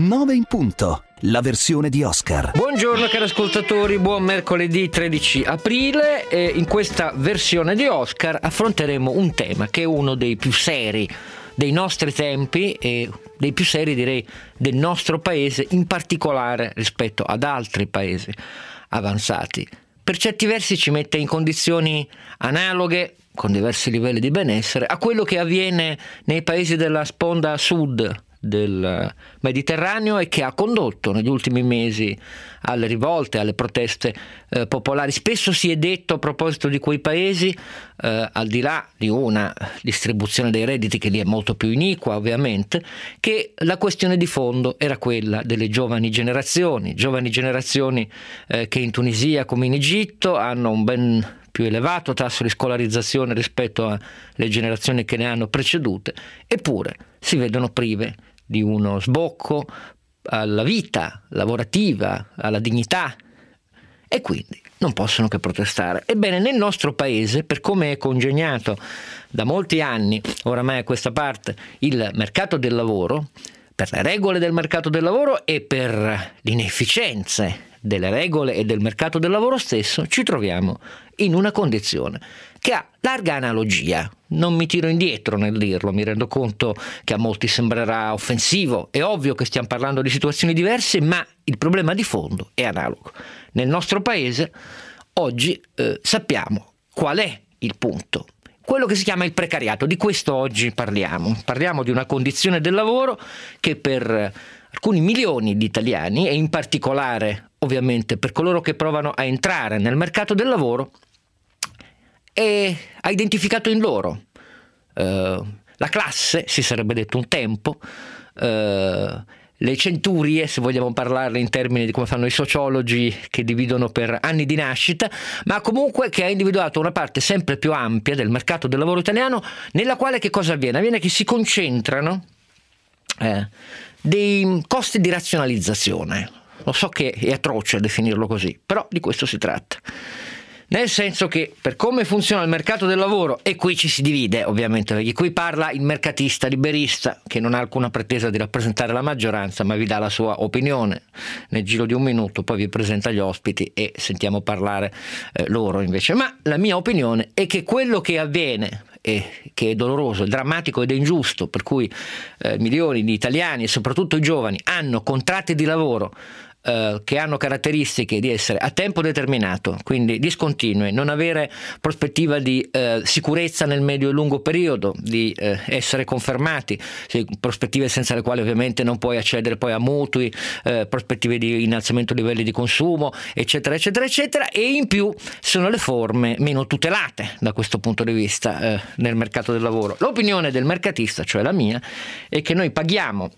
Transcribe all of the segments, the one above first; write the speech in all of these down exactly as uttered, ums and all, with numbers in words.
nove in punto, la versione di Oscar. Buongiorno cari ascoltatori, buon mercoledì tredici aprile e in questa versione di Oscar affronteremo un tema che è uno dei più seri dei nostri tempi e dei più seri, direi, del nostro paese, in particolare rispetto ad altri paesi avanzati. Per certi versi ci mette in condizioni analoghe, con diversi livelli di benessere, a quello che avviene nei paesi della sponda sud del Mediterraneo e che ha condotto negli ultimi mesi alle rivolte, alle proteste eh, popolari. Spesso si è detto a proposito di quei paesi, eh, al di là di una distribuzione dei redditi che lì è molto più iniqua ovviamente, che la questione di fondo era quella delle giovani generazioni, giovani generazioni eh, che in Tunisia come in Egitto hanno un ben più elevato tasso di scolarizzazione rispetto alle generazioni che ne hanno precedute, eppure si vedono prive di uno sbocco alla vita lavorativa, alla dignità, e quindi non possono che protestare. Ebbene, nel nostro paese, per come è congegnato da molti anni oramai a questa parte il mercato del lavoro, per le regole del mercato del lavoro e per le inefficienze delle regole e del mercato del lavoro stesso, ci troviamo in una condizione che ha larga analogia. Non mi tiro indietro nel dirlo, mi rendo conto che a molti sembrerà offensivo, è ovvio che stiamo parlando di situazioni diverse, ma il problema di fondo è analogo. Nel nostro paese oggi eh, sappiamo qual è il punto, quello che si chiama il precariato. Di questo oggi parliamo, parliamo di una condizione del lavoro che per alcuni milioni di italiani e in particolare ovviamente per coloro che provano a entrare nel mercato del lavoro e ha identificato in loro eh, la classe, si sarebbe detto un tempo, eh, le centurie, se vogliamo parlarne in termini di come fanno i sociologi che dividono per anni di nascita, ma comunque che ha individuato una parte sempre più ampia del mercato del lavoro italiano nella quale che cosa avviene? Avviene che si concentrano eh, dei costi di razionalizzazione. Lo so che è atroce definirlo così, però di questo si tratta. Nel senso che per come funziona il mercato del lavoro, e qui ci si divide ovviamente, perché qui parla il mercatista liberista che non ha alcuna pretesa di rappresentare la maggioranza, ma vi dà la sua opinione nel giro di un minuto, poi vi presenta gli ospiti e sentiamo parlare eh, loro invece. Ma la mia opinione è che quello che avviene, e che è doloroso, è drammatico ed è ingiusto, per cui eh, milioni di italiani e soprattutto i giovani hanno contratti di lavoro Uh, che hanno caratteristiche di essere a tempo determinato, quindi discontinui, non avere prospettiva di uh, sicurezza nel medio e lungo periodo, di uh, essere confermati, prospettive senza le quali ovviamente non puoi accedere poi a mutui, uh, prospettive di innalzamento dei livelli di consumo, eccetera, eccetera, eccetera, e in più sono le forme meno tutelate da questo punto di vista uh, nel mercato del lavoro. L'opinione del mercatista, cioè la mia, è che noi paghiamo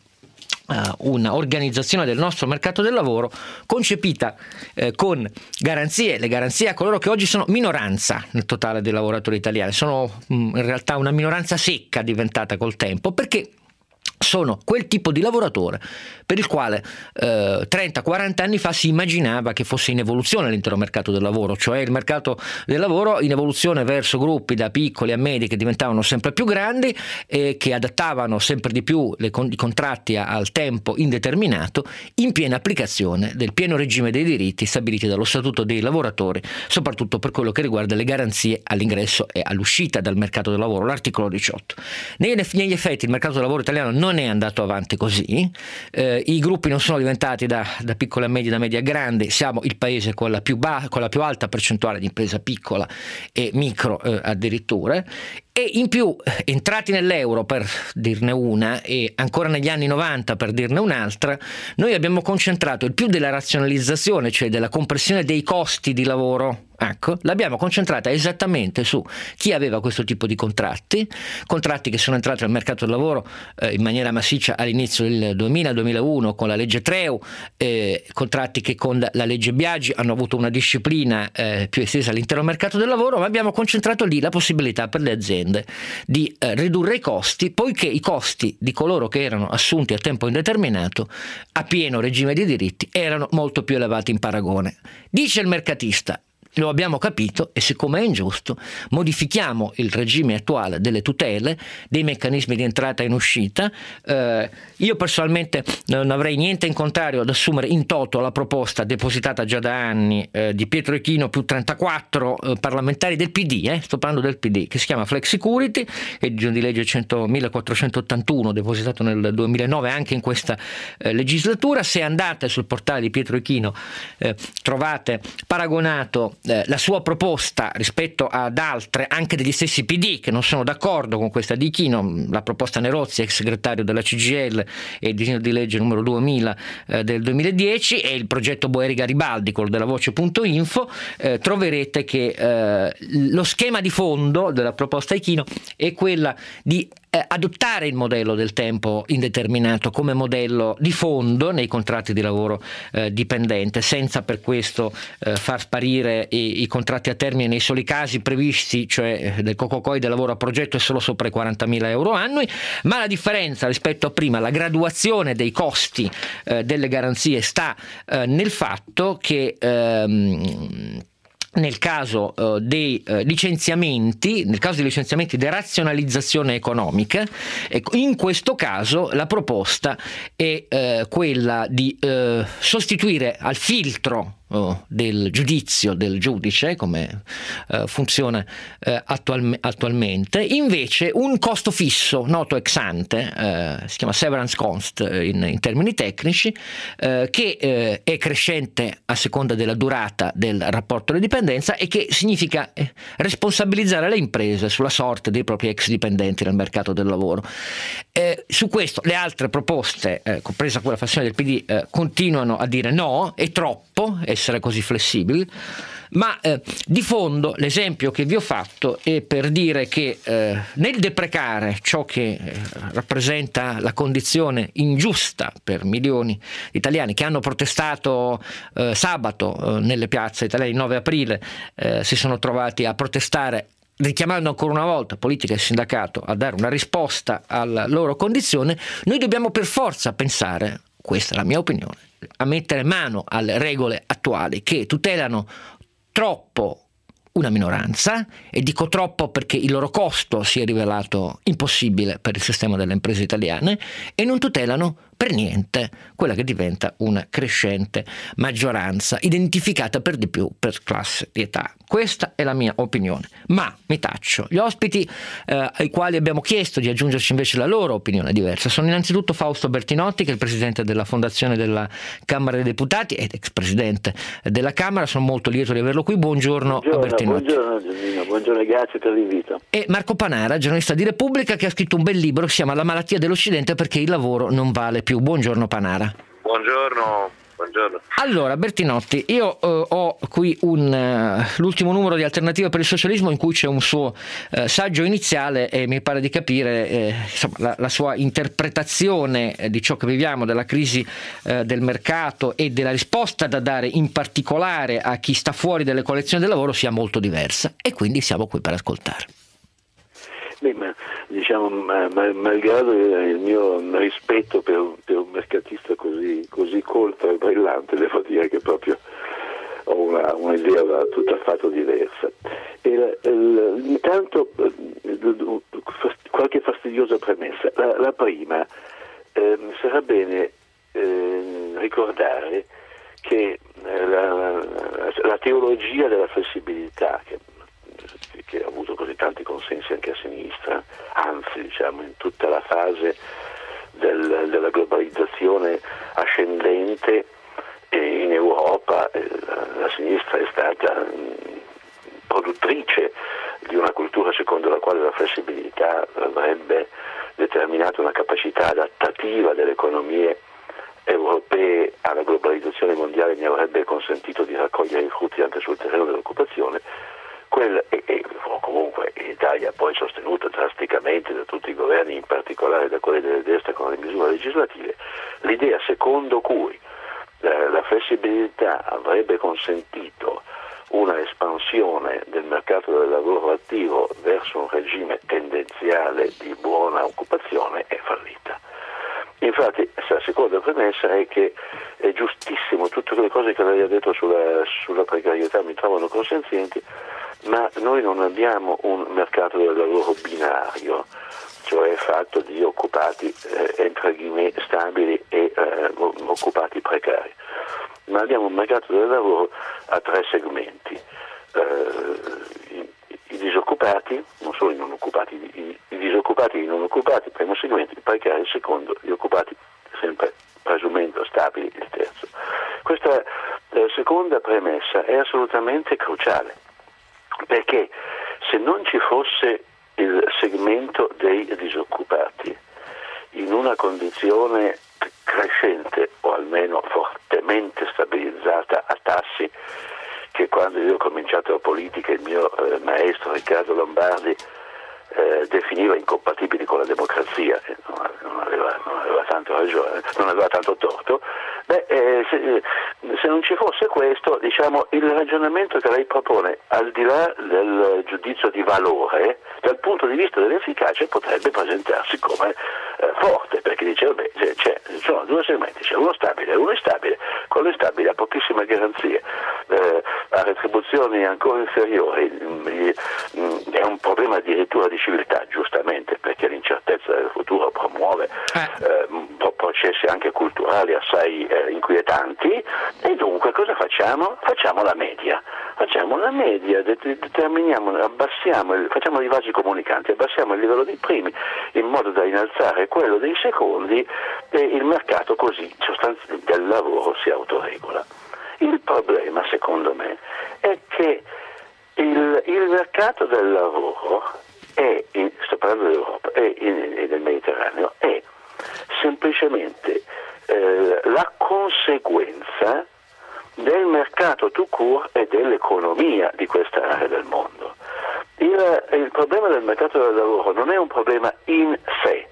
Uh, una organizzazione del nostro mercato del lavoro concepita eh, con garanzie, le garanzie a coloro che oggi sono minoranza nel totale dei lavoratori italiani, sono mh, in realtà una minoranza secca diventata col tempo, perché sono quel tipo di lavoratore per il quale eh, trenta quaranta anni fa si immaginava che fosse in evoluzione l'intero mercato del lavoro, cioè il mercato del lavoro in evoluzione verso gruppi da piccoli a medi che diventavano sempre più grandi e che adattavano sempre di più le con- i contratti a- al tempo indeterminato, in piena applicazione del pieno regime dei diritti stabiliti dallo Statuto dei lavoratori, soprattutto per quello che riguarda le garanzie all'ingresso e all'uscita dal mercato del lavoro, l'articolo diciotto. Negli, negli effetti il mercato del lavoro italiano non è andato avanti così, eh, i gruppi non sono diventati da, da piccoli a medi, da medi a grandi, siamo il paese con la più, ba- con la più alta percentuale di impresa piccola e micro eh, addirittura, e in più entrati nell'euro per dirne una e ancora negli anni novanta per dirne un'altra, noi abbiamo concentrato il più della razionalizzazione, cioè della compressione dei costi di lavoro, ecco, l'abbiamo concentrata esattamente su chi aveva questo tipo di contratti, contratti che sono entrati al mercato del lavoro eh, in maniera massiccia all'inizio del duemila duemilauno con la legge Treu, eh, contratti che con la legge Biagi hanno avuto una disciplina eh, più estesa all'intero mercato del lavoro, ma abbiamo concentrato lì la possibilità per le aziende di eh, ridurre i costi, poiché i costi di coloro che erano assunti a tempo indeterminato a pieno regime di diritti erano molto più elevati in paragone. Dice il mercatista: lo abbiamo capito e siccome è ingiusto modifichiamo il regime attuale delle tutele, dei meccanismi di entrata e in uscita. Eh, io personalmente non avrei niente in contrario ad assumere in toto la proposta depositata già da anni eh, di Pietro Ichino più trentaquattro eh, parlamentari del P D, eh, sto parlando del P D, che si chiama Flex Security, è il disegno di legge millequattrocentottantuno depositato nel duemilanove anche in questa eh, legislatura. Se andate sul portale di Pietro Ichino eh, trovate paragonato Eh, la sua proposta rispetto ad altre anche degli stessi P D che non sono d'accordo con questa di Ichino, la proposta Nerozzi, ex segretario della C G I L, e il disegno di legge numero duemila eh, del duemiladieci e il progetto Boeri Garibaldi, quello della voce.info, eh, troverete che eh, lo schema di fondo della proposta Ichino è quella di eh, adottare il modello del tempo indeterminato come modello di fondo nei contratti di lavoro eh, dipendente, senza per questo eh, far sparire i, i contratti a termine nei soli casi previsti, cioè del Cococoi del lavoro a progetto è solo sopra i quarantamila euro annui, ma la differenza rispetto a prima, la graduazione dei costi eh, delle garanzie sta eh, nel fatto che ehm, nel caso uh, dei uh, licenziamenti, nel caso dei licenziamenti di razionalizzazione economica, ecco, in questo caso la proposta è uh, quella di uh, sostituire al filtro del giudizio del giudice, come uh, funziona uh, attual- attualmente, invece un costo fisso noto ex ante, uh, si chiama severance cost in, in termini tecnici, uh, che uh, è crescente a seconda della durata del rapporto di dipendenza e che significa eh, responsabilizzare le imprese sulla sorte dei propri ex dipendenti nel mercato del lavoro. Eh, su questo le altre proposte, eh, compresa quella fazione del P D, eh, continuano a dire no, è troppo essere così flessibili, ma eh, di fondo l'esempio che vi ho fatto è per dire che eh, nel deprecare ciò che eh, rappresenta la condizione ingiusta per milioni di italiani che hanno protestato eh, sabato eh, nelle piazze italiane il nove aprile, eh, si sono trovati a protestare richiamando ancora una volta politica e sindacato a dare una risposta alla loro condizione, noi dobbiamo per forza pensare, questa è la mia opinione, a mettere mano alle regole attuali che tutelano troppo una minoranza, e dico troppo perché il loro costo si è rivelato impossibile per il sistema delle imprese italiane, e non tutelano per niente quella che diventa una crescente maggioranza identificata per di più per classe di età. Questa è la mia opinione, ma mi taccio. Gli ospiti eh, ai quali abbiamo chiesto di aggiungerci invece la loro opinione diversa sono innanzitutto Fausto Bertinotti, che è il presidente della fondazione della Camera dei Deputati ed ex presidente della Camera. Sono molto lieto di averlo qui. Buongiorno, buongiorno a Bertinotti. Buongiorno Giannino, buongiorno, grazie per l'invito. E Marco Panara, giornalista di Repubblica, che ha scritto un bel libro che si chiama La malattia dell'Occidente perché il lavoro non vale più. Buongiorno Panara. Buongiorno, buongiorno. Allora Bertinotti, io eh, ho qui un, uh, l'ultimo numero di Alternativa per il Socialismo in cui c'è un suo uh, saggio iniziale e mi pare di capire eh, insomma, la, la sua interpretazione eh, di ciò che viviamo, della crisi eh, del mercato e della risposta da dare in particolare a chi sta fuori dalle coalizioni del lavoro sia molto diversa, e quindi siamo qui per ascoltare. Beh, ma diciamo, ma, ma, malgrado il mio rispetto per, per un mercatista così, così colto e brillante, devo dire che proprio ho una, un'idea tutta affatto diversa. E la, la, intanto qualche fastidiosa premessa. La, la prima, eh, sarà bene eh, ricordare che eh, la, la, la teologia della flessibilità, che che ha avuto così tanti consensi anche a sinistra, anzi diciamo in tutta la fase del, della globalizzazione ascendente in Europa, la, la sinistra è stata produttrice di una cultura secondo la quale la flessibilità avrebbe determinato una capacità adattativa delle economie europee alla globalizzazione mondiale e ne avrebbe consentito di raccogliere i frutti anche sul terreno dell'occupazione. Quella, e, e comunque in Italia poi sostenuta drasticamente da tutti i governi, in particolare da quelli delle destre con le misure legislative, l'idea secondo cui eh, la flessibilità avrebbe consentito una espansione del mercato del lavoro attivo verso un regime tendenziale di buona occupazione è fallita. Infatti la seconda premessa è che è giustissimo diciamo, tutte le cose che lei ha detto sulla, sulla precarietà mi trovano consenzienti, ma noi non abbiamo un mercato del lavoro binario, cioè fatto di occupati eh, stabili e eh, occupati precari, ma abbiamo un mercato del lavoro a tre segmenti. Eh, i, i disoccupati, non solo i non occupati, i, i disoccupati e i non occupati, primo segmento, i precari, il secondo, gli occupati sempre presumendo stabili, il terzo. Questa eh, seconda premessa è assolutamente cruciale, perché se non ci fosse il segmento dei disoccupati in una condizione crescente o almeno fortemente stabilizzata a tassi che quando io ho cominciato la politica il mio eh, maestro Riccardo Lombardi eh, definiva incompatibili con la democrazia, eh, non, non, aveva, non aveva tanto ragione, non aveva tanto torto. Beh, eh, se, se non ci fosse questo, diciamo, il ragionamento che lei propone, al di là del giudizio di valore, dal punto di vista dell'efficacia potrebbe presentarsi come eh, forte, perché dice, vabbè, c'è, ci sono due segmenti, c'è uno stabile e uno instabile, quello instabile ha pochissime garanzie, eh, ha retribuzioni ancora inferiori, mh, mh, è un problema addirittura di civiltà, giustamente, perché l'incertezza del futuro promuove eh, processi anche culturali assai eh, inquietanti, e dunque cosa facciamo? Facciamo la media, facciamo la media, determiniamo, abbassiamo, il, facciamo i vasi comunicanti, abbassiamo il livello dei primi in modo da innalzare quello dei secondi, e il mercato così sostanzialmente del lavoro si autoregola. Il problema, secondo me, è che il, il mercato del lavoro è, in, sto parlando dell'Europa, è in, in, del Mediterraneo, è semplicemente eh, la conseguenza del mercato tout court e dell'economia di questa area del mondo. Il, il problema del mercato del lavoro non è un problema in sé,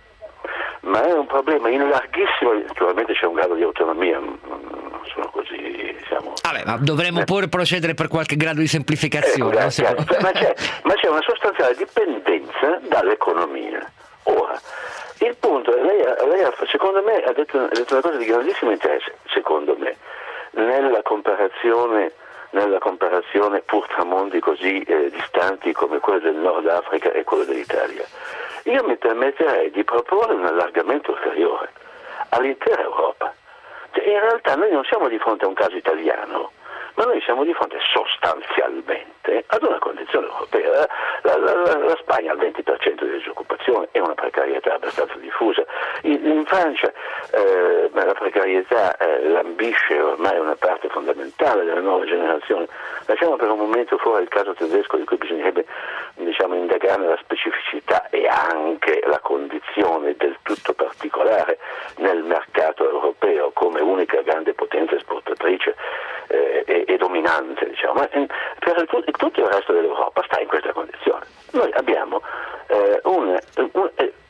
ma è un problema in larghissimo, naturalmente c'è un grado di autonomia, non sono così, diciamo... Vabbè, ma dovremmo eh. pure procedere per qualche grado di semplificazione. Eh, grazie, no? ma, c'è, ma c'è una sostanziale dipendenza dall'economia. Ora, il punto, lei, lei secondo me ha detto, ha detto una cosa di grandissimo interesse, secondo me, nella comparazione, nella comparazione pur tra mondi così eh, distanti come quello del Nord Africa e quello dell'Italia. Io mi permetterei di proporre un allargamento ulteriore all'intera Europa. Cioè, in realtà noi non siamo di fronte a un caso italiano, ma noi siamo di fronte sostanzialmente ad una condizione europea. La, la, la, la Spagna ha il venti per cento di disoccupazione e una precarietà abbastanza diffusa. In, in Francia eh, la precarietà eh, lambisce ormai una parte fondamentale della nuova generazione. Lasciamo per un momento fuori il caso tedesco, di cui bisognerebbe, diciamo, indagare la specificità e anche la condizione del tutto particolare nel mercato europeo come unica grande potenza esportatrice eh, e, e dominante, diciamo. Ma per tutto, tutto il resto dell'Europa sta in questa condizione. Noi abbiamo eh, un, un,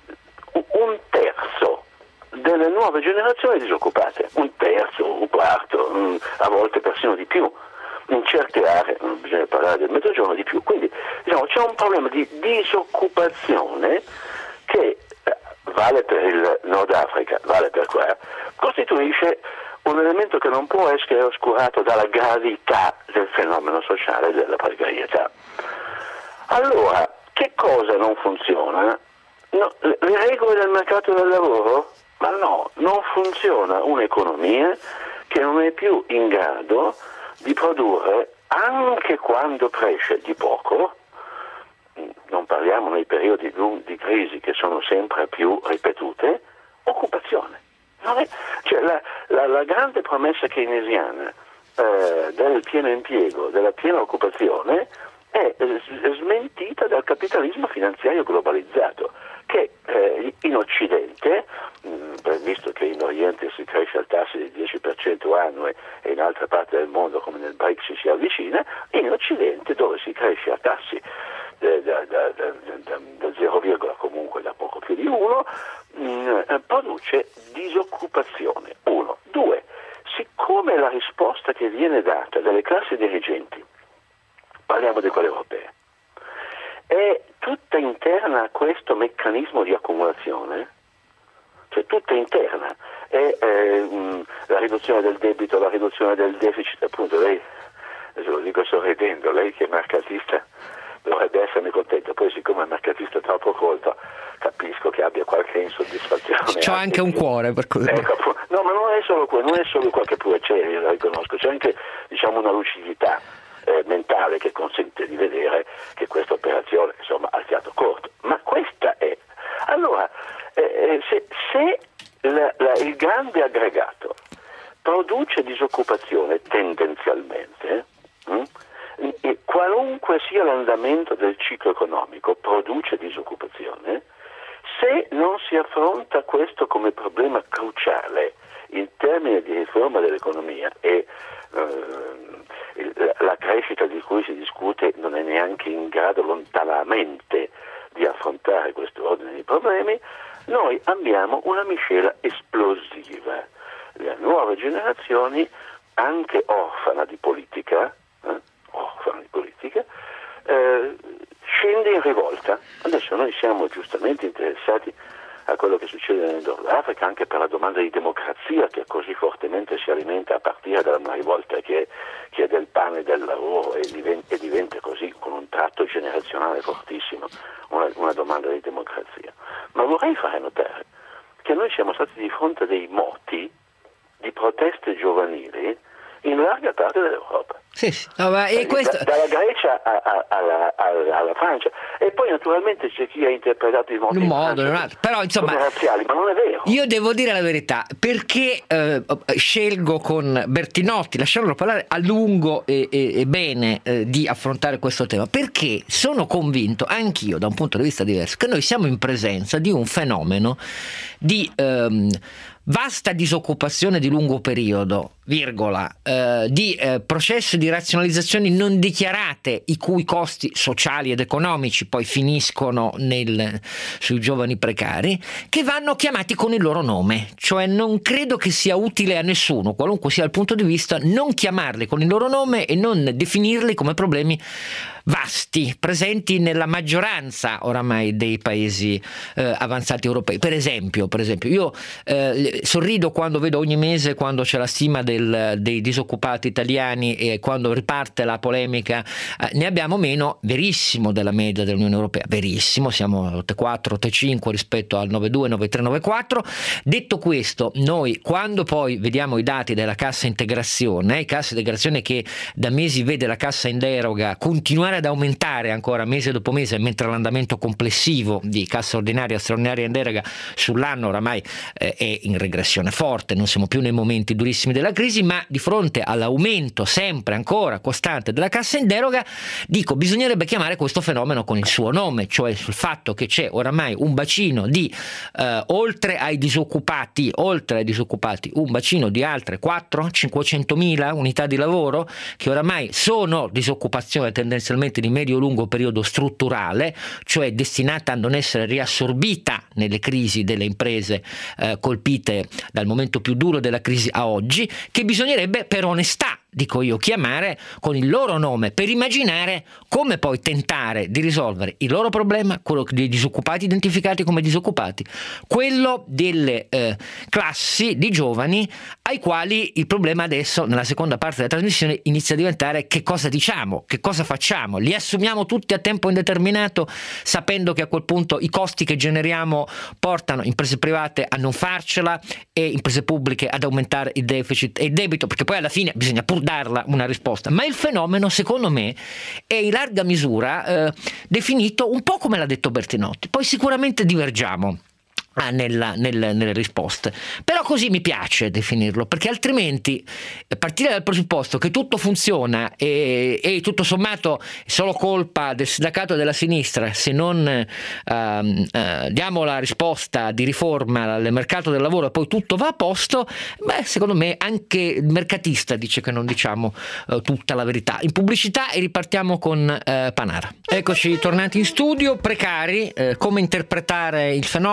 un terzo delle nuove generazioni disoccupate, un terzo, un quarto, a volte persino di più. In certe aree, non bisogna parlare del mezzogiorno, di più. Quindi, diciamo, c'è un problema di disoccupazione che eh, vale per il Nord Africa, vale per qua, costituisce un elemento che non può essere oscurato dalla gravità del fenomeno sociale della precarietà. Allora, che cosa non funziona? No, le regole del mercato del lavoro? Ma no, non funziona un'economia che non è più in grado di produrre, anche quando cresce di poco, non parliamo nei periodi di crisi che sono sempre più ripetute, occupazione. Non è, cioè la, la, la grande promessa keynesiana eh, del pieno impiego, della piena occupazione, è smentita dal capitalismo finanziario globalizzato, che eh, in Occidente, mh, visto che in Oriente si cresce al tasso del dieci per cento annuo e in altre parti del mondo come nel B R I C S si avvicina, in Occidente, dove si cresce a tassi eh, da, da, da, da, da zero, comunque da poco più di uno, mh, produce disoccupazione. Uno. Due. Siccome la risposta che viene data dalle classi dirigenti, parliamo di quelle europee, è tutta interna a questo meccanismo di accumulazione, cioè tutta interna, è eh, mh, la riduzione del debito, la riduzione del deficit, appunto lei, adesso lo dico sorridendo, lei che è mercatista dovrebbe esserne contenta, poi siccome è mercatista troppo colto capisco che abbia qualche insoddisfazione. C'ho anche un cuore per così. Ecco, no, ma non è solo quello, non è solo qualche pure c'è, la riconosco, c'è anche diciamo una lucidità eh, mentale che consente di vedere che questa operazione insomma ha fiato corto. Ma questa è allora eh, se, se la, la, il grande aggregato produce disoccupazione tendenzialmente, hm? e qualunque sia l'andamento del ciclo economico produce disoccupazione, se non si affronta questo come problema cruciale in termini di riforma dell'economia e eh, la crescita di cui si discute non è neanche in grado lontanamente di affrontare questo ordine di problemi, noi abbiamo una miscela esplosiva. Le nuove generazioni, anche orfana di politica, eh, orfana di politica, eh, scende in rivolta. Adesso noi siamo giustamente interessati a quello che succede nel Nord Africa, anche per la domanda di democrazia che così fortemente si alimenta a partire da una rivolta che, che è del pane e del lavoro e diventa, e diventa così con un tratto generazionale fortissimo una, una domanda di democrazia. Ma vorrei fare notare che noi siamo stati di fronte a dei moti di proteste giovanili in larga parte dell'Europa. Sì, sì. No, ma e questo... da, dalla Grecia a, a, alla, alla, alla Francia, e poi naturalmente c'è chi ha interpretato i moti in un in modo, Francia in un altro. Però insomma come razziali, ma non è vero. Io devo dire la verità, perché eh, scelgo con Bertinotti, lasciamolo parlare a lungo e, e, e bene eh, di affrontare questo tema, perché sono convinto anch'io da un punto di vista diverso che noi siamo in presenza di un fenomeno di ehm, vasta disoccupazione di lungo periodo, virgola, eh, di eh, processi di razionalizzazioni non dichiarate, i cui costi sociali ed economici poi finiscono nel, sui giovani precari, che vanno chiamati con il loro nome. Cioè non credo che sia utile a nessuno, qualunque sia il punto di vista, non chiamarli con il loro nome e non definirli come problemi vasti, presenti nella maggioranza oramai dei paesi eh, avanzati europei. Per esempio, per esempio io eh, sorrido quando vedo ogni mese, quando c'è la stima del, dei disoccupati italiani e quando riparte la polemica, eh, ne abbiamo meno, verissimo, della media dell'Unione Europea, verissimo, siamo otto virgola quattro, otto virgola cinque rispetto al nove virgola due, nove virgola tre, nove virgola quattro. Detto questo, noi quando poi vediamo i dati della cassa integrazione, eh, cassa integrazione che da mesi vede la cassa in deroga continuare ad aumentare ancora mese dopo mese, mentre l'andamento complessivo di cassa ordinaria e straordinaria in deroga sull'anno oramai eh, è in regressione forte, non siamo più nei momenti durissimi della crisi, ma di fronte all'aumento sempre ancora costante della cassa in deroga, dico, bisognerebbe chiamare questo fenomeno con il suo nome, cioè sul fatto che c'è oramai un bacino di eh, oltre ai disoccupati, oltre ai disoccupati, un bacino di altre quattro cinquecentomila unità di lavoro che oramai sono disoccupazione tendenzialmente di medio-lungo periodo strutturale, cioè destinata a non essere riassorbita nelle crisi delle imprese eh, colpite dal momento più duro della crisi a oggi, che bisognerebbe per onestà, dico io, chiamare con il loro nome per immaginare come poi tentare di risolvere il loro problema, quello dei disoccupati identificati come disoccupati, quello delle eh, classi di giovani ai quali il problema adesso nella seconda parte della trasmissione inizia a diventare che cosa diciamo, che cosa facciamo, li assumiamo tutti a tempo indeterminato sapendo che a quel punto i costi che generiamo portano imprese private a non farcela e imprese pubbliche ad aumentare il deficit e il debito, perché poi alla fine bisogna pur darla una risposta. Ma il fenomeno, secondo me, è in larga misura eh, definito un po' come l'ha detto Bertinotti. Poi sicuramente divergiamo Ah, nella, nelle, nelle risposte, però così mi piace definirlo, perché altrimenti partire dal presupposto che tutto funziona e, e tutto sommato è solo colpa del sindacato della sinistra se non eh, eh, diamo la risposta di riforma al mercato del lavoro e poi tutto va a posto, beh, secondo me anche il mercatista dice che non diciamo eh, tutta la verità. In pubblicità e ripartiamo con eh, Panara. Eccoci tornati in studio. Precari, eh, come interpretare il fenomeno?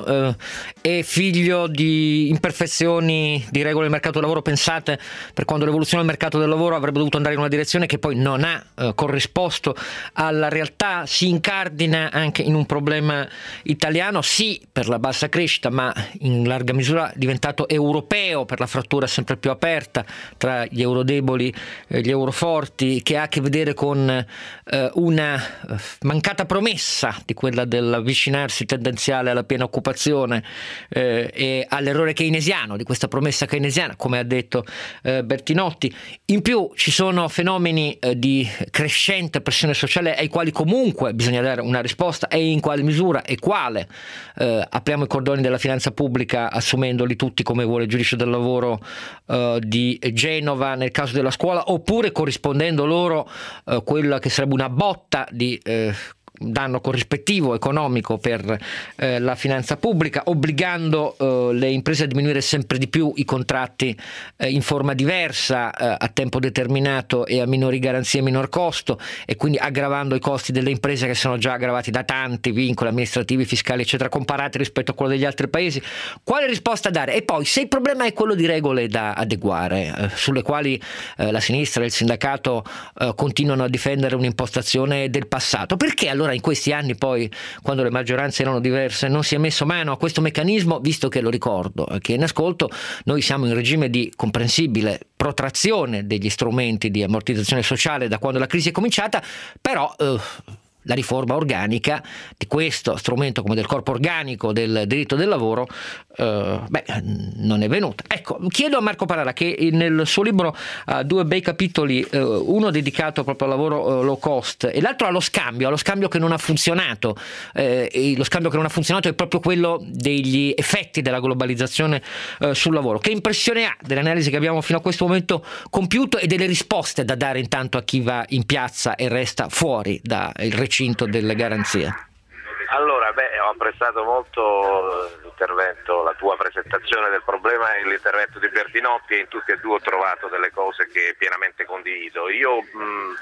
eh, è figlio di imperfezioni di regole del mercato del lavoro pensate per quando l'evoluzione del mercato del lavoro avrebbe dovuto andare in una direzione che poi non ha eh, corrisposto alla realtà, si incardina anche in un problema italiano, sì per la bassa crescita, ma in larga misura diventato europeo per la frattura sempre più aperta tra gli euro deboli e gli euro forti, che ha a che vedere con eh, una mancata promessa di quella dell'avvicinarsi tendenziale alla piena occupazione eh, e all'errore keynesiano, di questa promessa keynesiana, come ha detto eh, Bertinotti. In più ci sono fenomeni eh, di crescente pressione sociale ai quali comunque bisogna dare una risposta, e in quale misura e quale. Eh, apriamo i cordoni della finanza pubblica assumendoli tutti, come vuole il giudice del lavoro eh, di Genova nel caso della scuola, oppure corrispondendo loro eh, quella che sarebbe una botta di eh, danno corrispettivo economico per eh, la finanza pubblica, obbligando eh, le imprese a diminuire sempre di più i contratti eh, in forma diversa, eh, a tempo determinato e a minori garanzie e minor costo, e quindi aggravando i costi delle imprese che sono già aggravati da tanti vincoli amministrativi, fiscali eccetera, comparati rispetto a quello degli altri paesi. Quale risposta dare? E poi, se il problema è quello di regole da adeguare, eh, sulle quali eh, la sinistra e il sindacato eh, continuano a difendere un'impostazione del passato, perché allora in questi anni poi, quando le maggioranze erano diverse, non si è messo mano a questo meccanismo, visto che, lo ricordo, che in ascolto noi siamo in regime di comprensibile protrazione degli strumenti di ammortizzazione sociale da quando la crisi è cominciata, però eh, la riforma organica di questo strumento, come del corpo organico del diritto del lavoro, eh, beh, non è venuta. Ecco, chiedo a Marco Parara, che nel suo libro ha due bei capitoli, eh, uno dedicato proprio al lavoro eh, low cost e l'altro allo scambio, allo scambio che non ha funzionato. Eh, e lo scambio che non ha funzionato è proprio quello degli effetti della globalizzazione eh, sul lavoro. Che impressione ha dell'analisi che abbiamo fino a questo momento compiuto e delle risposte da dare intanto a chi va in piazza e resta fuori dal recinto delle garanzie? Allora, beh, ho apprezzato molto l'intervento, la tua presentazione del problema e l'intervento di Bertinotti, e in tutti e due ho trovato delle cose che pienamente condivido. Io mh,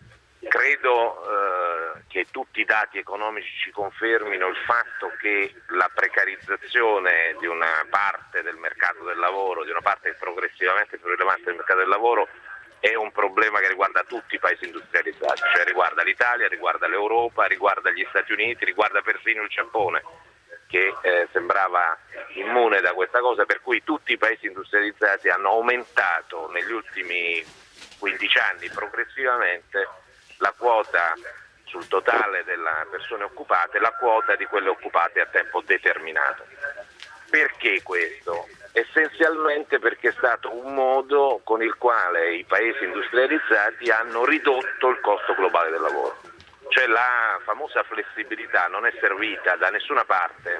credo eh, che tutti i dati economici ci confermino il fatto che la precarizzazione di una parte del mercato del lavoro, di una parte progressivamente più rilevante del mercato del lavoro, è un problema che riguarda tutti i paesi industrializzati, cioè riguarda l'Italia, riguarda l'Europa, riguarda gli Stati Uniti, riguarda persino il Giappone, che eh, sembrava immune da questa cosa, per cui tutti i paesi industrializzati hanno aumentato negli ultimi quindici anni progressivamente la quota sul totale delle persone occupate, la quota di quelle occupate a tempo determinato. Perché questo? Essenzialmente perché è stato un modo con il quale i paesi industrializzati hanno ridotto il costo globale del lavoro. Cioè la famosa flessibilità non è servita da nessuna parte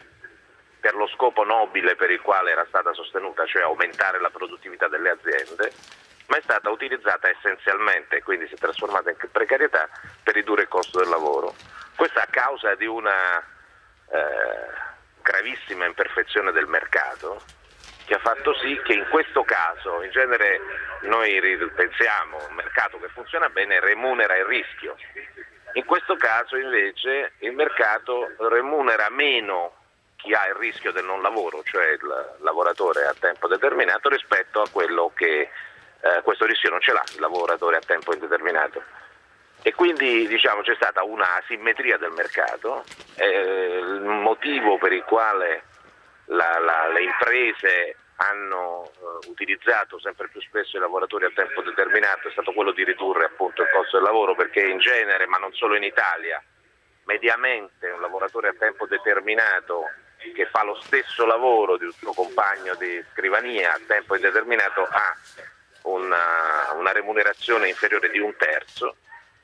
per lo scopo nobile per il quale era stata sostenuta, cioè aumentare la produttività delle aziende, ma è stata utilizzata essenzialmente, e quindi si è trasformata in precarietà, per ridurre il costo del lavoro. Questa a causa di una eh, gravissima imperfezione del mercato, che ha fatto sì che in questo caso, in genere noi pensiamo un mercato che funziona bene remunera il rischio. In questo caso invece il mercato remunera meno chi ha il rischio del non lavoro, cioè il lavoratore a tempo determinato, rispetto a quello che eh, questo rischio non ce l'ha, il lavoratore a tempo indeterminato. E quindi diciamo c'è stata una asimmetria del mercato, eh, il motivo per il quale la, la, le imprese hanno eh, utilizzato sempre più spesso i lavoratori a tempo determinato è stato quello di ridurre appunto il costo del lavoro, perché in genere, ma non solo in Italia, mediamente un lavoratore a tempo determinato che fa lo stesso lavoro di un suo compagno di scrivania a tempo indeterminato ha una, una remunerazione inferiore di un terzo,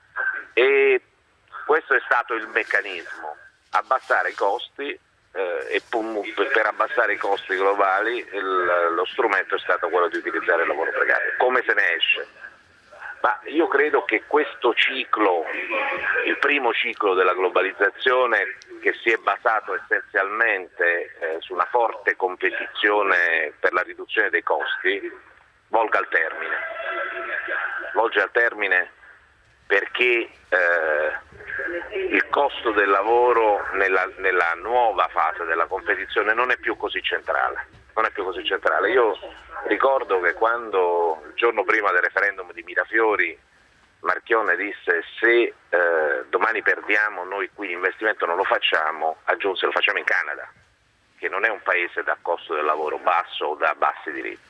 e questo è stato il meccanismo: abbassare i costi. Eh, e per abbassare i costi globali il, lo strumento è stato quello di utilizzare il lavoro precario. Come se ne esce? Ma io credo che questo ciclo, il primo ciclo della globalizzazione, che si è basato essenzialmente eh, su una forte competizione per la riduzione dei costi, volga al termine. Volge al termine perché eh, il costo del lavoro nella, nella nuova fase della competizione non è più così centrale. Non è più così centrale. Io ricordo che quando il giorno prima del referendum di Mirafiori Marchionne disse se eh, domani perdiamo noi qui l'investimento non lo facciamo, aggiunse lo facciamo in Canada, che non è un paese da costo del lavoro basso o da bassi diritti.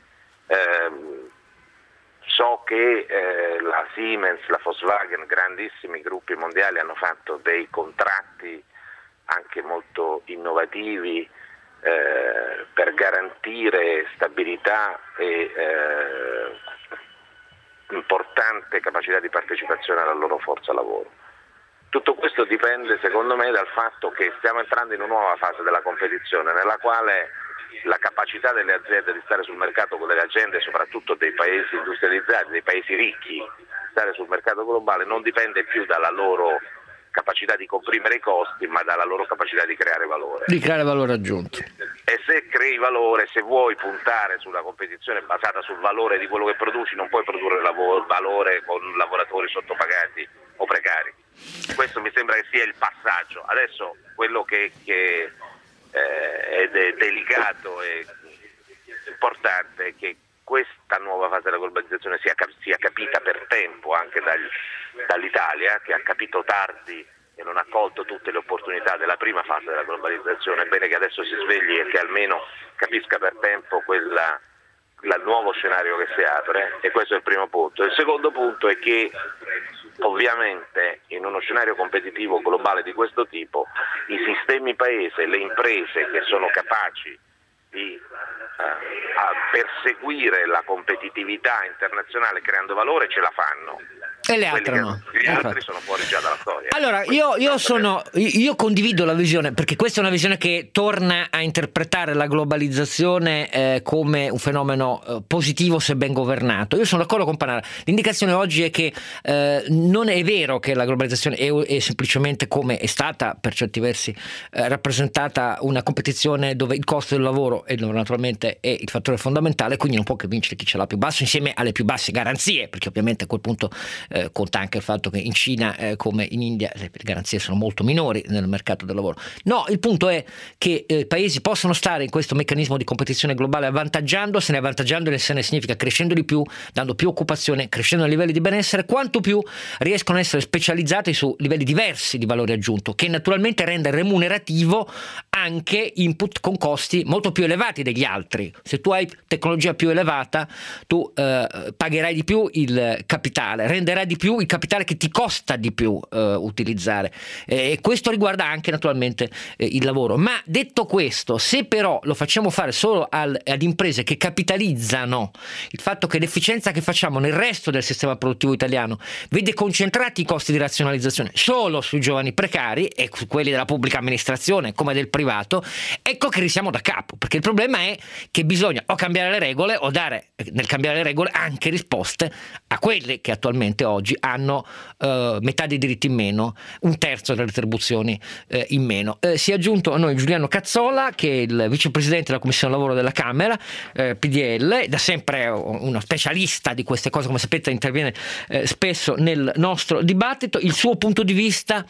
Eh, so che eh, la Siemens, la Volkswagen, grandissimi gruppi mondiali hanno fatto dei contratti anche molto innovativi eh, per garantire stabilità e eh, importante capacità di partecipazione alla loro forza lavoro. Tutto questo dipende secondo me dal fatto che stiamo entrando in una nuova fase della competizione nella quale la capacità delle aziende di stare sul mercato con delle aziende, soprattutto dei paesi industrializzati, dei paesi ricchi, stare sul mercato globale non dipende più dalla loro capacità di comprimere i costi, ma dalla loro capacità di creare valore. Di creare valore aggiunto. E se crei valore, se vuoi puntare sulla competizione basata sul valore di quello che produci, non puoi produrre lavoro, valore con lavoratori sottopagati o precari. Questo mi sembra che sia il passaggio. Adesso quello che, che eh, è delicato e importante è che questa nuova fase della globalizzazione sia, sia capita per tempo anche dagli, dall'Italia, che ha capito tardi e non ha colto tutte le opportunità della prima fase della globalizzazione. È bene che adesso si svegli e che almeno capisca per tempo quella, il nuovo scenario che si apre, e questo è il primo punto. Il secondo punto è che ovviamente in uno scenario competitivo globale di questo tipo i sistemi paese, le imprese che sono capaci di uh, a perseguire la competitività internazionale creando valore ce la fanno. E le altre no. Gli altri sono fuori già dalla storia. Allora io, io sono io condivido la visione, perché questa è una visione che torna a interpretare la globalizzazione eh, come un fenomeno eh, positivo se ben governato. Io sono d'accordo con Panara. L'indicazione oggi è che eh, non è vero che la globalizzazione è, è semplicemente, come è stata per certi versi eh, rappresentata, una competizione dove il costo del lavoro e naturalmente è il fattore fondamentale, quindi non può che vincere chi ce l'ha più basso insieme alle più basse garanzie, perché ovviamente a quel punto Eh, conta anche il fatto che in Cina eh, come in India le garanzie sono molto minori nel mercato del lavoro. No, il punto è che eh, paesi possono stare in questo meccanismo di competizione globale avvantaggiandosene, avvantaggiandosene significa crescendo di più, dando più occupazione, crescendo i livelli di benessere, quanto più riescono a essere specializzati su livelli diversi di valore aggiunto, che naturalmente rende remunerativo anche input con costi molto più elevati degli altri. Se tu hai tecnologia più elevata, tu eh, pagherai di più il capitale, renderai di più il capitale che ti costa di più eh, utilizzare, e eh, questo riguarda anche naturalmente eh, il lavoro. Ma detto questo, se però lo facciamo fare solo al, ad imprese che capitalizzano il fatto che l'efficienza che facciamo nel resto del sistema produttivo italiano vede concentrati i costi di razionalizzazione solo sui giovani precari e su quelli della pubblica amministrazione come del privato, ecco che risiamo da capo, perché il problema è che bisogna o cambiare le regole o dare nel cambiare le regole anche risposte a quelle che attualmente oggi hanno eh, metà dei diritti in meno, un terzo delle retribuzioni eh, in meno. Eh, si è aggiunto a noi Giuliano Cazzola, che è il vicepresidente della Commissione Lavoro della Camera, eh, P D L, da sempre uno specialista di queste cose, come sapete interviene eh, spesso nel nostro dibattito. Il suo punto di vista,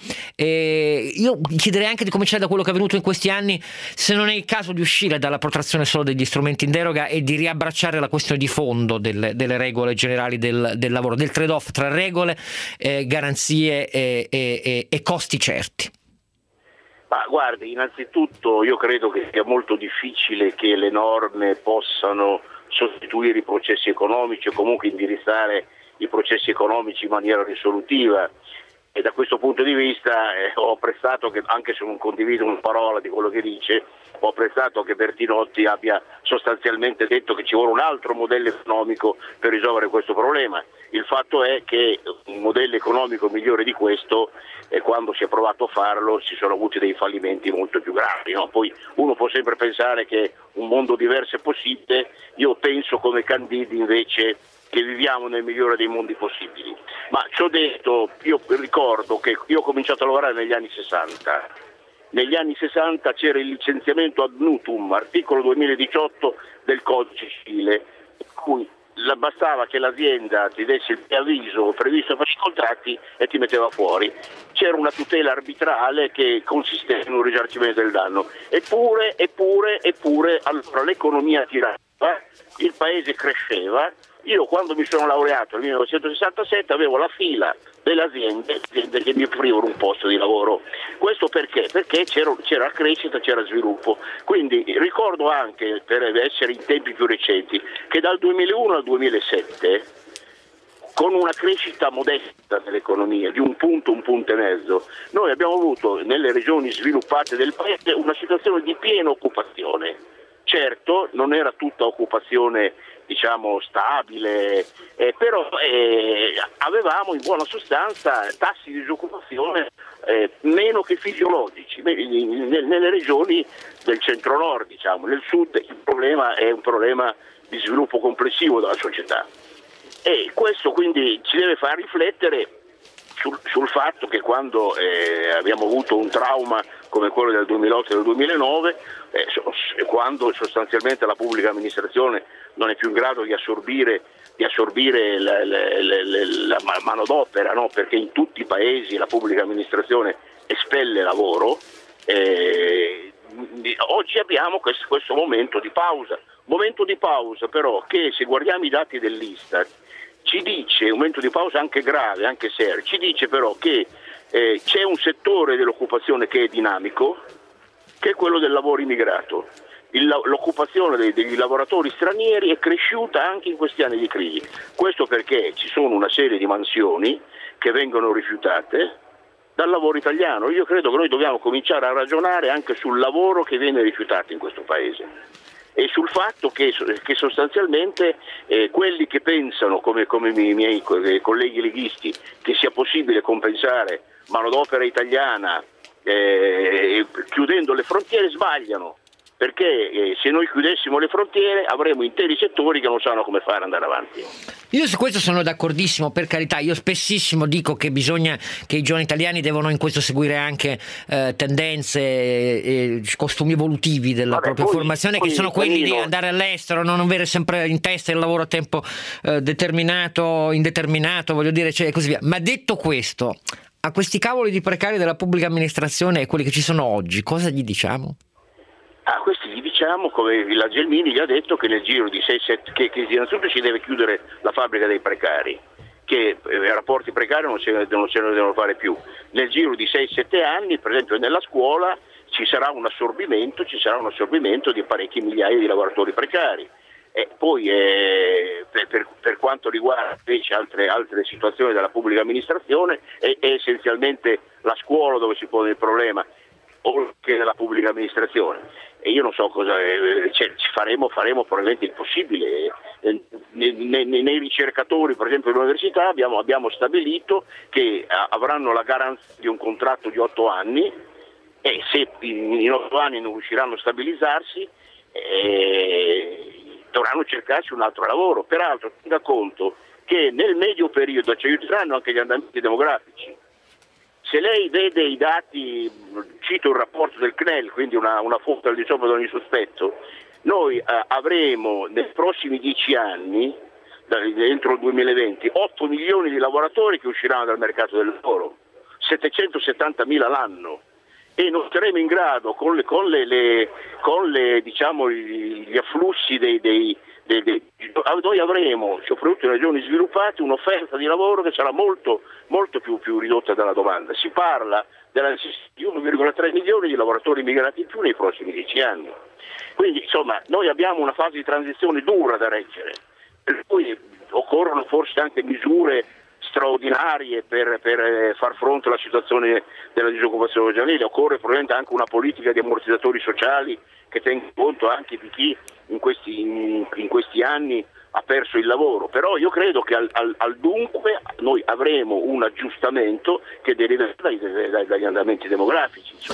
eh, io chiederei anche di cominciare da quello che è avvenuto in questi anni, se non è il caso di uscire dalla protrazione solo degli strumenti in deroga e di riabbracciare la questione di fondo delle, delle regole generali del, del lavoro, del trade-off tra regole, eh, garanzie e, e, e costi certi. Ma guardi, innanzitutto io credo che sia molto difficile che le norme possano sostituire i processi economici o comunque indirizzare i processi economici in maniera risolutiva, e da questo punto di vista eh, ho apprezzato che, anche se non condivido una parola di quello che dice, ho apprezzato che Bertinotti abbia sostanzialmente detto che ci vuole un altro modello economico per risolvere questo problema. Il fatto è che un modello economico migliore di questo, eh, quando si è provato a farlo, si sono avuti dei fallimenti molto più gravi, no? Poi uno può sempre pensare che un mondo diverso è possibile, io penso come Candidi invece che viviamo nel migliore dei mondi possibili. Ma ciò detto, io ricordo che io ho cominciato a lavorare negli anni sessanta. Negli anni sessanta c'era il licenziamento ad nutum, articolo duemiladiciotto del Codice Civile, in cui la, bastava che l'azienda ti desse il preavviso previsto per i contratti e ti metteva fuori. C'era una tutela arbitrale che consisteva in un risarcimento del danno. Eppure, eppure, eppure, allora l'economia tirava, il paese cresceva. Io quando mi sono laureato nel millenovecentosessantasette avevo la fila delle aziende, aziende che mi offrivano un posto di lavoro. Questo perché? Perché c'era, c'era crescita, c'era sviluppo. Quindi ricordo anche, per essere in tempi più recenti, che dal duemilauno al duemilasette, con una crescita modesta dell'economia di un punto, un punto e mezzo, noi abbiamo avuto nelle regioni sviluppate del paese una situazione di piena occupazione. Certo, non era tutta occupazione, diciamo, stabile, eh, però eh, avevamo in buona sostanza tassi di disoccupazione eh, meno che fisiologici nelle regioni del centro-nord, diciamo. Nel sud il problema è un problema di sviluppo complessivo della società, e questo quindi ci deve far riflettere sul, sul fatto che quando eh, abbiamo avuto un trauma come quello del duemilaotto e del duemilanove, eh, quando sostanzialmente la pubblica amministrazione non è più in grado di assorbire, di assorbire la, la, la, la manodopera, no? Perché in tutti i paesi la pubblica amministrazione espelle lavoro, eh, oggi abbiamo questo, questo momento di pausa, momento di pausa però che, se guardiamo i dati dell'Istat, ci dice, un momento di pausa anche grave, anche serio, ci dice però che eh, c'è un settore dell'occupazione che è dinamico, che è quello del lavoro immigrato. Il, l'occupazione dei, degli lavoratori stranieri è cresciuta anche in questi anni di crisi. Questo perché ci sono una serie di mansioni che vengono rifiutate dal lavoro italiano. Io credo che noi dobbiamo cominciare a ragionare anche sul lavoro che viene rifiutato in questo paese e sul fatto che, che sostanzialmente eh, quelli che pensano, come, come i miei colleghi leghisti, che sia possibile compensare manodopera italiana eh, chiudendo le frontiere, sbagliano. Perché eh, se noi chiudessimo le frontiere avremo interi settori che non sanno come fare ad andare avanti. Io su questo sono d'accordissimo, per carità. Io spessissimo dico che bisogna, che i giovani italiani devono in questo seguire anche eh, tendenze e costumi evolutivi della Vabbè, propria poi, formazione, poi, che sono quelli poi, di andare all'estero, non avere sempre in testa il lavoro a tempo eh, determinato, indeterminato, voglio dire, cioè, così via. Ma detto questo, a questi cavoli di precari della pubblica amministrazione e quelli che ci sono oggi, cosa gli diciamo? A questi gli diciamo, come la Gelmini gli ha detto, che nel giro di sei sette che, che innanzitutto si deve chiudere la fabbrica dei precari, che eh, rapporti precari non se, non se ne devono fare più. Nel giro di sei sette anni, per esempio nella scuola, ci sarà un assorbimento, ci sarà un assorbimento di parecchie migliaia di lavoratori precari. E poi eh, per, per, per quanto riguarda invece altre, altre situazioni della pubblica amministrazione, è, è essenzialmente la scuola dove si pone il problema, oltre che nella pubblica amministrazione. E io non so cosa eh, cioè, faremo, faremo probabilmente il possibile. Eh, nei, nei, nei ricercatori, per esempio dell'università, abbiamo, abbiamo stabilito che avranno la garanzia di un contratto di otto anni e se in otto anni non riusciranno a stabilizzarsi eh, dovranno cercarsi un altro lavoro. Peraltro tenga conto che nel medio periodo ci aiuteranno anche gli andamenti demografici. Se lei vede i dati, cito il rapporto del C N E L, quindi una, una fonte al di sopra di ogni sospetto, noi eh, avremo nei prossimi dieci anni, da, entro il duemilaventi, otto milioni di lavoratori che usciranno dal mercato del lavoro, settecentosettantamila l'anno, e non saremo in grado, con le, con le, le, con le diciamo, gli afflussi dei, dei De, de, noi avremo, soprattutto in regioni sviluppate, un'offerta di lavoro che sarà molto, molto più, più ridotta dalla domanda. Si parla della necessità di uno virgola tre milioni di lavoratori immigrati in più nei prossimi dieci anni. Quindi insomma noi abbiamo una fase di transizione dura da reggere, per cui occorrono forse anche misure straordinarie per, per far fronte alla situazione della disoccupazione giovanile. Occorre probabilmente anche una politica di ammortizzatori sociali che tenga conto anche di chi in questi, in, in questi anni ha perso il lavoro. Però io credo che al, al, al dunque noi avremo un aggiustamento che deriva dai, dai, dagli andamenti demografici, insomma.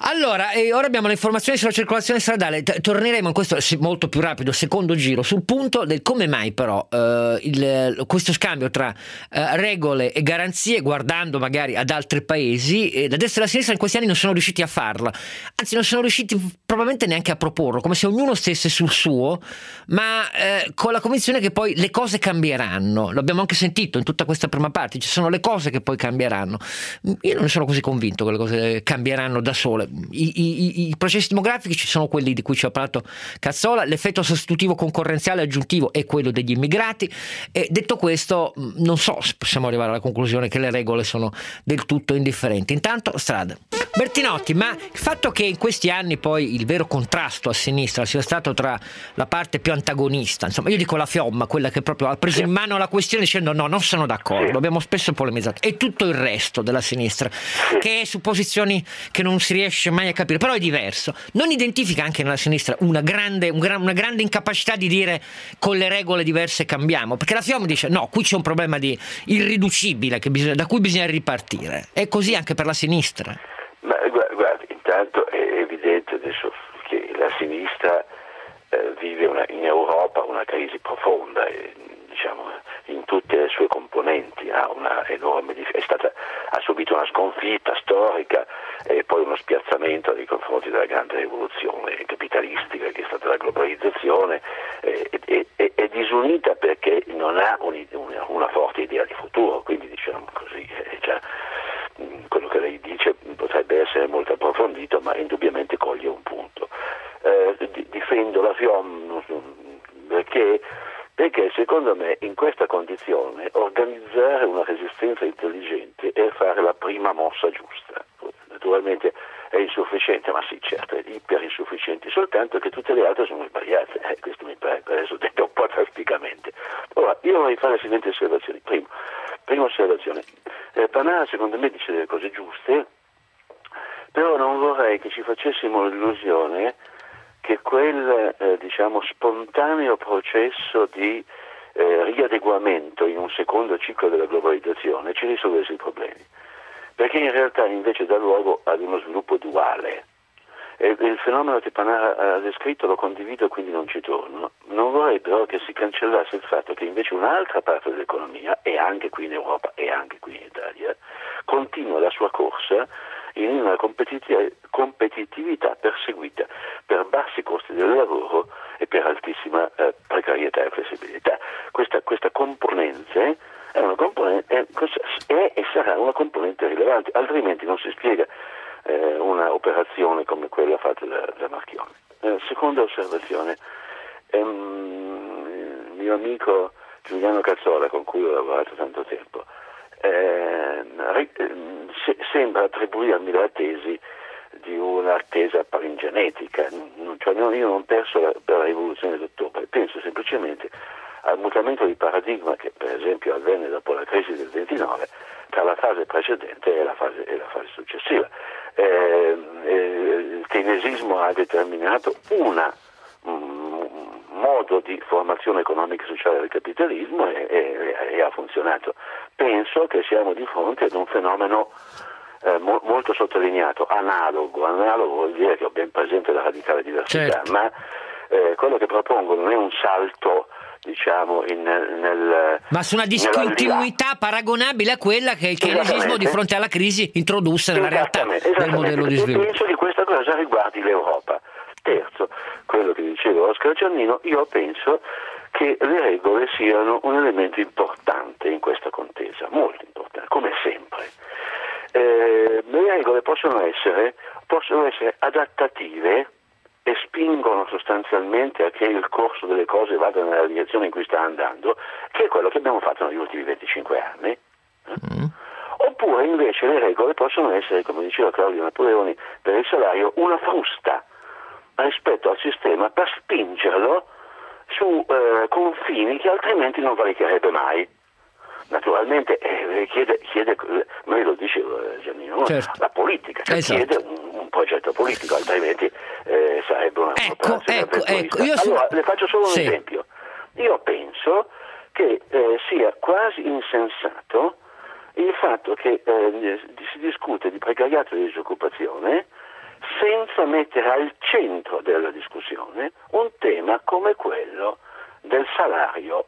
Allora, eh, ora abbiamo le informazioni sulla circolazione stradale. T- torneremo in questo molto più rapido secondo giro sul punto del come mai però eh, il, questo scambio tra eh, regole e garanzie, guardando magari ad altri paesi, eh, la destra e la sinistra in questi anni non sono riusciti a farla, anzi non sono riusciti probabilmente neanche a proporlo, come se ognuno stesse sul suo, ma eh, con la convinzione che poi le cose cambieranno. L'abbiamo anche sentito in tutta questa prima parte, ci sono le cose che poi cambieranno. Io non sono così convinto che le cose cambieranno da sole. I, i, i processi demografici sono quelli di cui ci ha parlato Cazzola, l'effetto sostitutivo concorrenziale aggiuntivo è quello degli immigrati, e detto questo non so se possiamo arrivare alla conclusione che le regole sono del tutto indifferenti. Intanto strada. Bertinotti, ma il fatto che in questi anni poi il vero contrasto a sinistra sia stato tra la parte più antagonista, insomma io dico la Fiomma, quella che proprio ha preso in mano la questione dicendo no, non sono d'accordo, abbiamo spesso polemizzato, e tutto il resto della sinistra che è su posizioni che non si riesce mai a capire, però è diverso, non identifica anche nella sinistra una grande, un gran, una grande incapacità di dire con le regole diverse cambiamo, perché la Fiomma dice no, qui c'è un problema di irriducibile che bisogna, da cui bisogna ripartire, è così anche per la sinistra. Ma guardi, intanto è evidente adesso che la sinistra eh, vive una, in Europa una crisi profonda, e, diciamo in tutte le sue componenti, ha una enorme è stata, ha subito una sconfitta storica e poi uno spiazzamento nei confronti della grande rivoluzione capitalistica che è stata la globalizzazione, e eh, eh, è disunita perché non ha un, una, una forte idea di futuro, quindi diciamo così è già quello che lei dice potrebbe essere molto approfondito, ma indubbiamente coglie un punto. Eh, difendo la Fiom perché, perché secondo me in questa condizione organizzare una resistenza intelligente è fare la prima mossa giusta. Naturalmente è insufficiente, ma sì, certo, è iper insufficiente, soltanto che tutte le altre sono sbagliate. Eh, questo mi pare, adesso detto un po' drasticamente. Ora, io vorrei fare le seguenti osservazioni. Primo, prima osservazione. Eh, Panara secondo me dice delle cose giuste, però non vorrei che ci facessimo l'illusione che quel eh, diciamo spontaneo processo di eh, riadeguamento in un secondo ciclo della globalizzazione ci risolvesse i problemi, perché in realtà invece dà luogo ad uno sviluppo duale. E il fenomeno che Panara ha descritto lo condivido, quindi non ci torno. Non vorrei però che si cancellasse il fatto che invece un'altra parte dell'economia, e anche qui in Europa e anche qui in Italia, continua la sua corsa in una competitività perseguita per bassi costi del lavoro e per altissima eh, precarietà e flessibilità. Questa, questa componente è una componente è, è e sarà una componente rilevante, altrimenti non si spiega eh, una operazione come quella fatta da, da Marchione. Eh, seconda osservazione, ehm, il mio amico Giuliano Cazzola, con cui ho lavorato tanto tempo, eh, se, sembra attribuirmi la tesi di un'attesa palingenetica, cioè io non ho perso la, la rivoluzione d'ottobre, penso semplicemente al mutamento di paradigma che per esempio avvenne dopo la crisi del ventinove tra la fase precedente e la fase, e la fase successiva. Eh, eh, il keynesismo ha determinato una un modo di formazione economica e sociale del capitalismo e, e, e ha funzionato. Penso che siamo di fronte ad un fenomeno eh, mo, molto sottolineato, analogo. Analogo vuol dire che ho ben presente la radicale diversità, certo. ma eh, quello che propongo non è un salto, diciamo, in, nel, ma su una discontinuità paragonabile a quella che il keynesismo di fronte alla crisi introdusse nella realtà del modello di sviluppo. E penso che questa cosa riguardi l'Europa. Terzo, quello che diceva Oscar Giannino, io penso che le regole siano un elemento importante in questa contesa, molto importante, come sempre. Eh, le regole possono essere, possono essere adattative e spingono sostanzialmente a che il corso delle cose vada nella direzione in cui sta andando, che è quello che abbiamo fatto negli ultimi venticinque anni. Eh? Mm. Oppure invece le regole possono essere, come diceva Claudio Napoleoni per il salario, una frusta rispetto al sistema per spingerlo su eh, confini che altrimenti non valicherebbe mai. Naturalmente eh, chiede, chiede, ma io lo dicevo eh, Giannino, certo. la politica, cioè esatto. chiede un, un progetto politico, altrimenti eh, sarebbe una ecco, ecco, ecco. Io allora, su... le faccio solo un sì. esempio. Io penso che eh, sia quasi insensato il fatto che eh, si discute di precariato e di disoccupazione senza mettere al centro della discussione un tema come quello del salario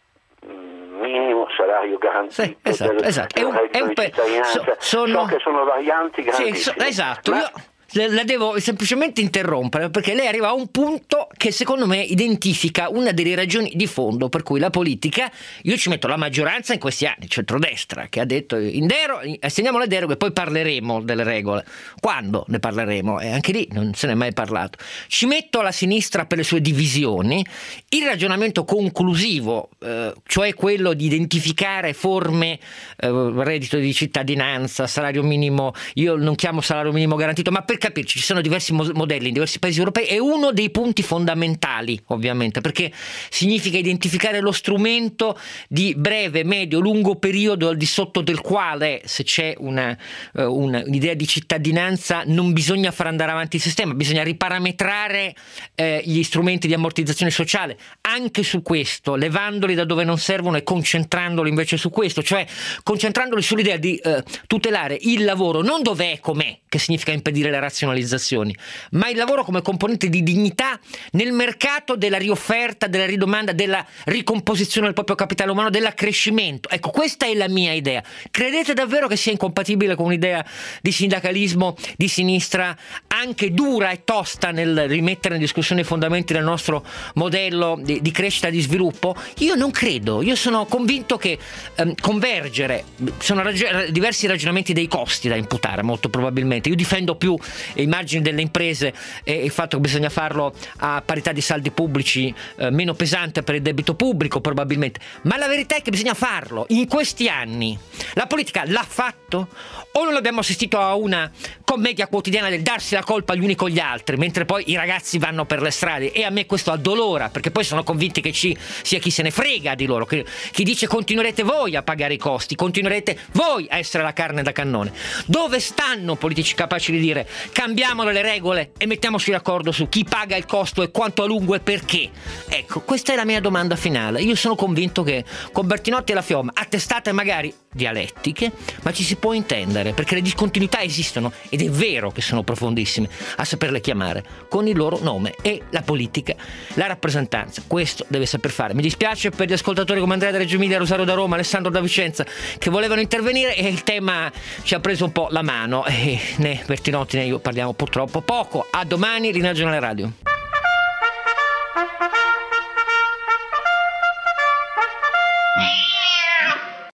minimo, salario garantito, sì, esatto, del, esatto. del è un, è un pe- so, sono... so che sono varianti grandissime. Sì, so, esatto, ma... io la devo semplicemente interrompere perché lei arriva a un punto che secondo me identifica una delle ragioni di fondo per cui la politica, io ci metto la maggioranza in questi anni, centrodestra, che ha detto in dero, assegniamo le deroghe, poi parleremo delle regole. Quando ne parleremo? E anche lì non se ne è mai parlato. Ci metto la sinistra per le sue divisioni, il ragionamento conclusivo, eh, cioè quello di identificare forme, eh, reddito di cittadinanza, salario minimo, io non chiamo salario minimo garantito, ma per capirci ci sono diversi modelli in diversi paesi europei, è uno dei punti fondamentali ovviamente, perché significa identificare lo strumento di breve, medio, lungo periodo al di sotto del quale, se c'è una, uh, una, un'idea di cittadinanza, non bisogna far andare avanti il sistema, bisogna riparametrare eh, gli strumenti di ammortizzazione sociale anche su questo, levandoli da dove non servono e concentrandoli invece su questo, cioè concentrandoli sull'idea di eh, tutelare il lavoro non dov'è, com'è, che significa impedire le razionalizzazioni, ma il lavoro come componente di dignità nel mercato della riofferta, della ridomanda, della ricomposizione del proprio capitale umano, dell'accrescimento. Ecco, questa è la mia idea. Credete davvero che sia incompatibile con un'idea di sindacalismo di sinistra, anche dura e tosta nel rimettere in discussione i fondamenti del nostro modello di, di crescita e di sviluppo? Io non credo, io sono convinto che ehm, convergere, sono raggi- diversi ragionamenti dei costi da imputare molto probabilmente. Io difendo più i margini delle imprese e il fatto che bisogna farlo a parità di saldi pubblici, eh, meno pesante per il debito pubblico probabilmente, ma la verità è che bisogna farlo. In questi anni la politica l'ha fatto o non abbiamo assistito a una commedia quotidiana del darsi la colpa gli uni con gli altri mentre poi i ragazzi vanno per le strade, e a me questo addolora perché poi sono convinti che ci sia chi se ne frega di loro, che, chi dice continuerete voi a pagare i costi, continuerete voi a essere la carne da cannone. Dove stanno politici capaci di dire cambiamo le regole e mettiamoci d'accordo su chi paga il costo e quanto a lungo e perché? Ecco, questa è la mia domanda finale. Io sono convinto che con Bertinotti e la Fioma, a testate magari dialettiche, ma ci si può intendere perché le discontinuità esistono ed è vero che sono profondissime, a saperle chiamare con il loro nome. E la politica, la rappresentanza, questo deve saper fare. Mi dispiace per gli ascoltatori come Andrea da Reggio Emilia, Rosario da Roma, Alessandro da Vicenza che volevano intervenire e il tema ci ha preso un po' la mano e né Bertinotti né io parliamo purtroppo poco. A domani, Rinaldo Giornale Radio.